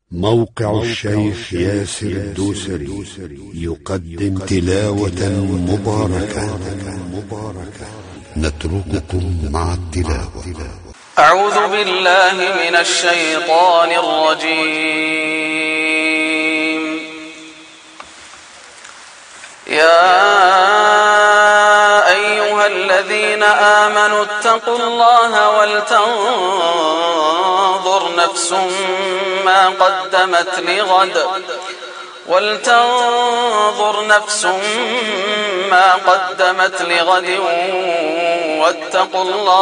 موقع الشيخ ياسر الدوسري يقدم تلاوة مباركة نترككم مع التلاوة. أعوذ بالله من الشيطان الرجيم. يا أيها الذين آمنوا اتقوا الله ولتنظر نفس ما قدمت لغد واتقوا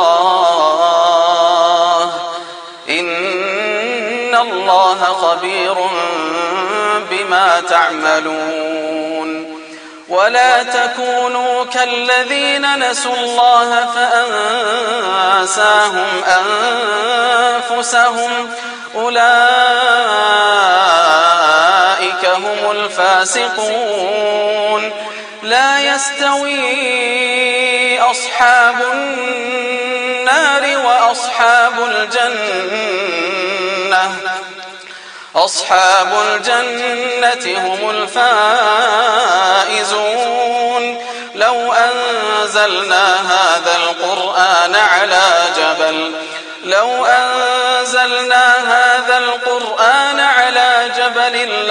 الله إن الله خبير بما تعملون. ولا تكونوا كالذين نسوا الله فأنساهم أنفسهم أولئك هم الفاسقون. لا يستوي أصحاب النار وأصحاب الجنة هم الفائزون. لو أنزلنا هذا القرآن على جبل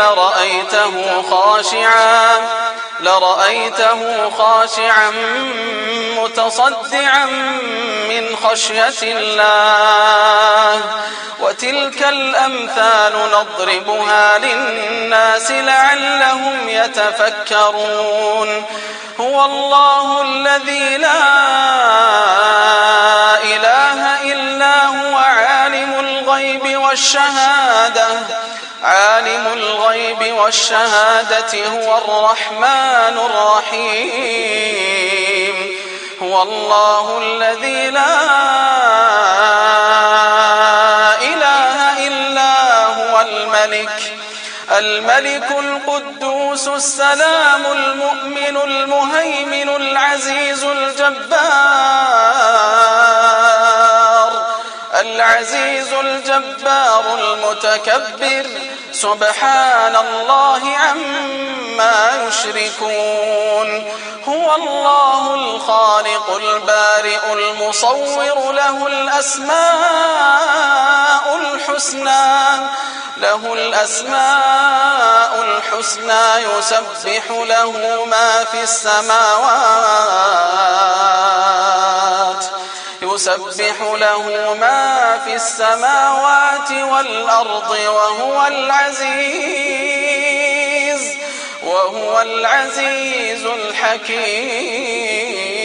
لرأيته خاشعا متصدعا من خشية الله. وتلك الأمثال نضربها للناس لعلهم يتفكرون. هو الله الذي لا إله إلا هو عالم الغيب والشهادة هو الرحمن الرحيم. هو الله الذي لا إله إلا هو الملك القدوس السلام المؤمن المهيمن العزيز الجبار المتكبر. سبحان الله عما يشركون. هو الله الخالق البارئ المصور له الأسماء الحسنى يسبح له ما في السماوات والأرض وهو العزيز الحكيم.